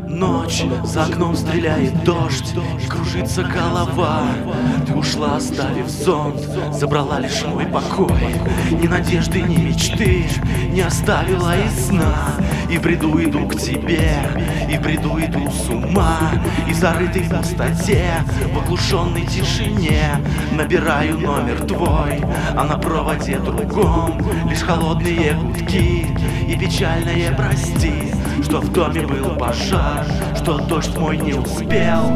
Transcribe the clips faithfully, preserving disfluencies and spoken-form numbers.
Ночь, за окном стреляет дождь, и кружится голова. Ты ушла, оставив зонт, забрала лишь мой покой. Ни надежды, ни мечты не оставила и сна. И бреду иду к тебе, и бреду иду с ума. И зарытой в пустоте, в оглушенной тишине набираю номер твой, а на проводе другом лишь холодные гудки и печальное прости, что в доме был пожар, что дождь мой не успел.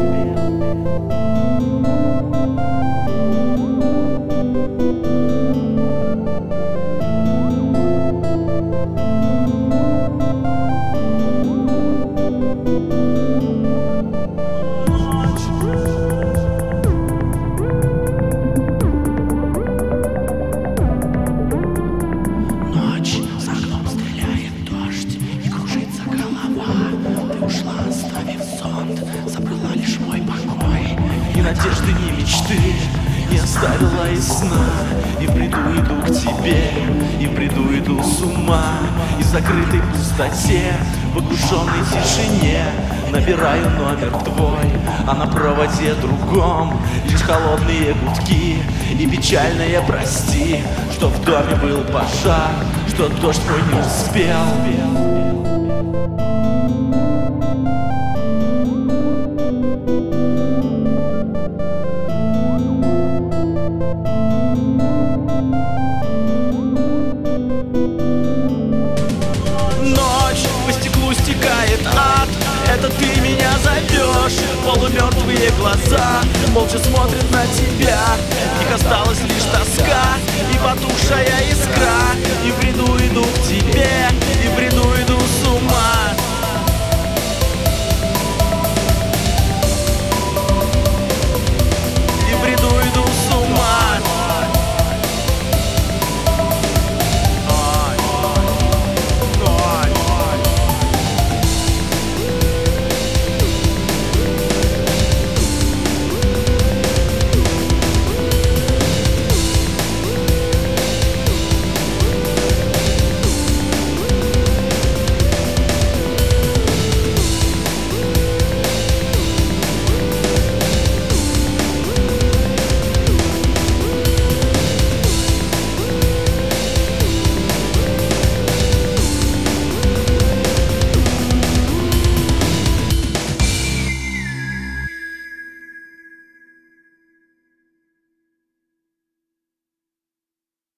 Ни надежды, ни мечты не оставила и сна. И бреду иду к тебе, и бреду иду с ума. И в закрытой пустоте, в оглушенной тишине набираю номер твой, а на проводе другом лишь холодные гудки и печальное прости, что в доме был пожар, что дождь мой не успел. Стекает ад, это ты меня зовешь. Полумертвые глаза молча смотрят на тебя. В них осталась лишь тоска и потухшая искра. И бреду иду к тебе,